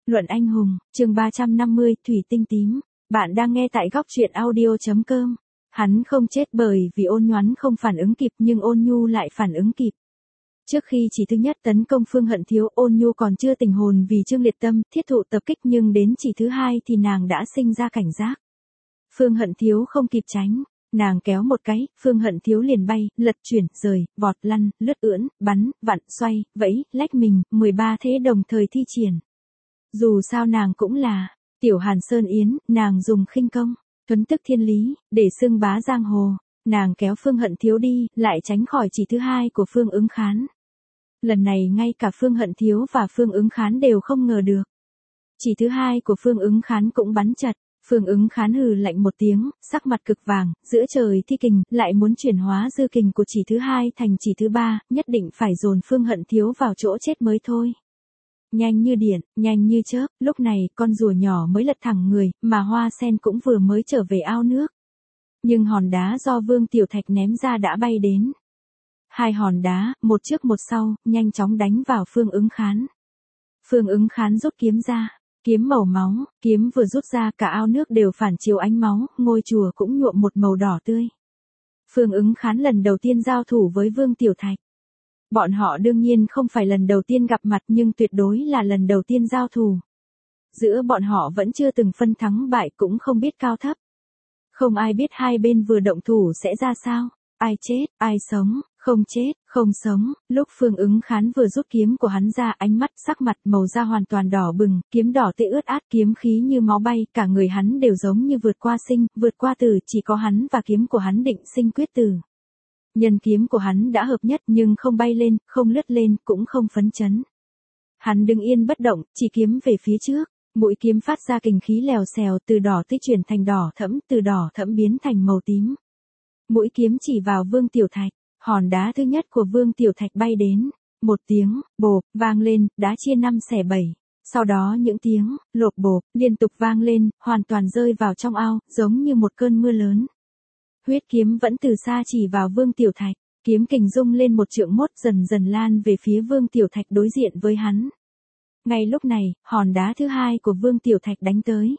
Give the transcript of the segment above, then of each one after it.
Luận anh hùng, chương 350, Thủy tinh tím. Bạn đang nghe tại góc truyện audio.com. Hắn không chết bởi vì Ôn Nhoắn không phản ứng kịp nhưng Ôn Nhu lại phản ứng kịp. Trước khi chỉ thứ nhất tấn công Phương Hận Thiếu, Ôn Nhu còn chưa tỉnh hồn vì Trương Liệt Tâm thiết thụ tập kích, nhưng đến chỉ thứ hai thì nàng đã sinh ra cảnh giác. Phương Hận Thiếu không kịp tránh, nàng kéo một cái, Phương Hận Thiếu liền bay, lật chuyển, rời, vọt, lăn, lướt ưỡn, bắn, vặn, xoay, vẫy, lách mình, 13 thế đồng thời thi triển. Dù sao nàng cũng là Tiểu Hàn Sơn Yến, nàng dùng khinh công, thuấn tức thiên lý, để xưng bá giang hồ. Nàng kéo Phương Hận Thiếu đi, lại tránh khỏi chỉ thứ hai của Phương Ứng Khán. Lần này ngay cả Phương Hận Thiếu và Phương Ứng Khán đều không ngờ được. Chỉ thứ hai của Phương Ứng Khán cũng bắn chật. Phương Ứng Khán hừ lạnh một tiếng, sắc mặt cực vàng, giữa trời thi kình, lại muốn chuyển hóa dư kình của chỉ thứ hai thành chỉ thứ ba, nhất định phải dồn Phương Hận Thiếu vào chỗ chết mới thôi. Nhanh như điện, nhanh như chớp, lúc này con rùa nhỏ mới lật thẳng người, mà Hoa Sen cũng vừa mới trở về ao nước. Nhưng hòn đá do Vương Tiểu Thạch ném ra đã bay đến. Hai hòn đá, một trước một sau, nhanh chóng đánh vào Phương Ứng Khán. Phương Ứng Khán rút kiếm ra, kiếm màu máu, kiếm vừa rút ra cả ao nước đều phản chiếu ánh máu, ngôi chùa cũng nhuộm một màu đỏ tươi. Phương Ứng Khán lần đầu tiên giao thủ với Vương Tiểu Thạch. Bọn họ đương nhiên không phải lần đầu tiên gặp mặt nhưng tuyệt đối là lần đầu tiên giao thủ. Giữa bọn họ vẫn chưa từng phân thắng bại, cũng không biết cao thấp. Không ai biết hai bên vừa động thủ sẽ ra sao, ai chết, ai sống, không chết, không sống. Lúc Phương Ứng Khán vừa rút kiếm của hắn ra, ánh mắt, sắc mặt, màu da hoàn toàn đỏ bừng, kiếm đỏ tê ướt át, kiếm khí như máu bay, cả người hắn đều giống như vượt qua sinh, vượt qua tử, chỉ có hắn và kiếm của hắn định sinh quyết tử. Nhân kiếm của hắn đã hợp nhất nhưng không bay lên, không lướt lên, cũng không phấn chấn. Hắn đứng yên bất động, chỉ kiếm về phía trước, mũi kiếm phát ra kình khí lèo xèo, từ đỏ tươi chuyển thành đỏ thẫm, từ đỏ thẫm biến thành màu tím. Mũi kiếm chỉ vào Vương Tiểu Thạch, hòn đá thứ nhất của Vương Tiểu Thạch bay đến, một tiếng, bộp, vang lên, đá chia 5 xẻ 7. Sau đó những tiếng, lộp bộp, liên tục vang lên, hoàn toàn rơi vào trong ao, giống như một cơn mưa lớn. Huyết kiếm vẫn từ xa chỉ vào Vương Tiểu Thạch, kiếm kình rung lên một trượng mốt, dần dần lan về phía Vương Tiểu Thạch đối diện với hắn. Ngay lúc này, hòn đá thứ hai của Vương Tiểu Thạch đánh tới.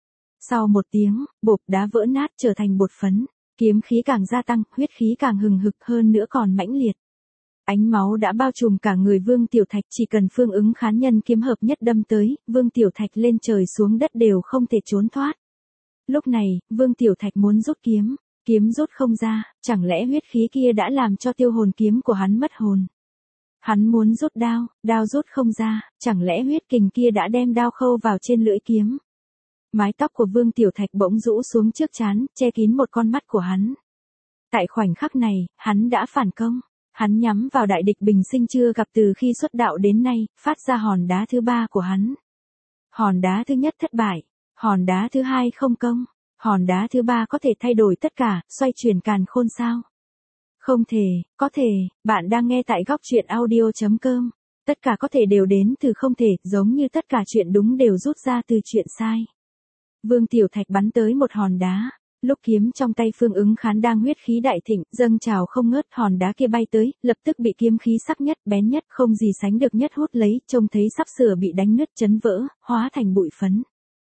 Sau một tiếng, bộp, đá vỡ nát trở thành bột phấn, kiếm khí càng gia tăng, huyết khí càng hừng hực hơn nữa còn mãnh liệt. Ánh máu đã bao trùm cả người Vương Tiểu Thạch, chỉ cần Phương Ứng Khán nhân kiếm hợp nhất đâm tới, Vương Tiểu Thạch lên trời xuống đất đều không thể trốn thoát. Lúc này, Vương Tiểu Thạch muốn rút kiếm. Kiếm rút không ra, chẳng lẽ huyết khí kia đã làm cho tiêu hồn kiếm của hắn mất hồn? Hắn muốn rút đao, đao rút không ra, chẳng lẽ huyết kình kia đã đem đao khâu vào trên lưỡi kiếm? Mái tóc của Vương Tiểu Thạch bỗng rũ xuống trước trán, che kín một con mắt của hắn. Tại khoảnh khắc này, hắn đã phản công. Hắn nhắm vào đại địch bình sinh chưa gặp từ khi xuất đạo đến nay, phát ra hòn đá thứ ba của hắn. Hòn đá thứ nhất thất bại, hòn đá thứ hai không công. Hòn đá thứ ba có thể thay đổi tất cả, xoay chuyển càn khôn sao? Không thể, có thể. Bạn đang nghe tại góc truyện audio.com. Tất cả có thể đều đến từ không thể, giống như tất cả chuyện đúng đều rút ra từ chuyện sai. Vương Tiểu Thạch bắn tới một hòn đá. Lúc kiếm trong tay Phương Ứng Khán đang huyết khí đại thịnh, dâng trào không ngớt, hòn đá kia bay tới, lập tức bị kiếm khí sắc nhất, bén nhất, không gì sánh được nhất hút lấy, trông thấy sắp sửa bị đánh nứt chấn vỡ, hóa thành bụi phấn.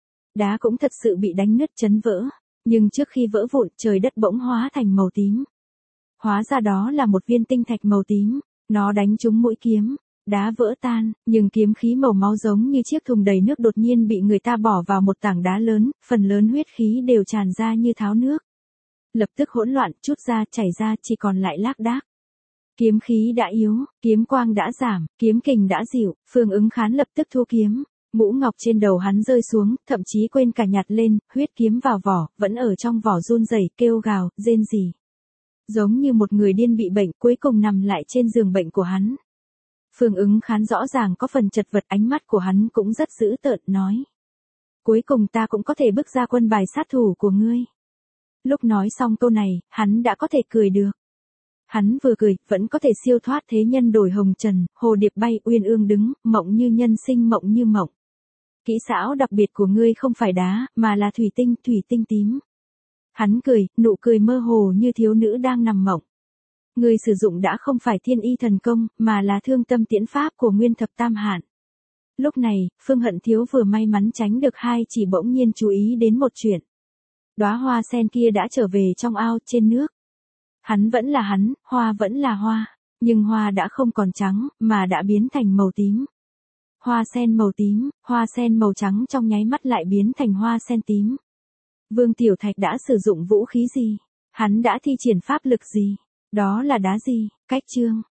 Đá cũng thật sự bị đánh nứt chấn vỡ, nhưng trước khi vỡ vụn, trời đất bỗng hóa thành màu tím. Hóa ra đó là một viên tinh thạch màu tím, nó đánh trúng mũi kiếm, đá vỡ tan, nhưng kiếm khí màu máu giống như chiếc thùng đầy nước đột nhiên bị người ta bỏ vào một tảng đá lớn, phần lớn huyết khí đều tràn ra như tháo nước. Lập tức hỗn loạn, chút ra, chảy ra, chỉ còn lại lác đác. Kiếm khí đã yếu, kiếm quang đã giảm, kiếm kình đã dịu, Phương Ứng Khán lập tức thu kiếm. Mũ ngọc trên đầu hắn rơi xuống, thậm chí quên cả nhặt lên, huyết kiếm vào vỏ, vẫn ở trong vỏ run rẩy, kêu gào, rên rỉ. Giống như một người điên bị bệnh, cuối cùng nằm lại trên giường bệnh của hắn. Phương Ứng Khán rõ ràng có phần chật vật, ánh mắt của hắn cũng rất dữ tợn, nói. Cuối cùng ta cũng có thể bước ra quân bài sát thủ của ngươi. Lúc nói xong câu này, hắn đã có thể cười được. Hắn vừa cười, vẫn có thể siêu thoát thế nhân đổi hồng trần, hồ điệp bay, uyên ương đứng, mộng như nhân sinh, mộng như mộng. Kỹ xảo đặc biệt của ngươi không phải đá, mà là thủy tinh tím. Hắn cười, nụ cười mơ hồ như thiếu nữ đang nằm mộng. Ngươi sử dụng đã không phải thiên y thần công, mà là thương tâm tiễn pháp của Nguyên Thập Tam Hạn. Lúc này, Phương Hận Thiếu vừa may mắn tránh được hai chỉ bỗng nhiên chú ý đến một chuyện. Đóa hoa sen kia đã trở về trong ao trên nước. Hắn vẫn là hắn, hoa vẫn là hoa, nhưng hoa đã không còn trắng, mà đã biến thành màu tím. Hoa sen màu tím, hoa sen màu trắng trong nháy mắt lại biến thành hoa sen tím. Vương Tiểu Thạch đã sử dụng vũ khí gì? Hắn đã thi triển pháp lực gì? Đó là đá gì? Cách chương.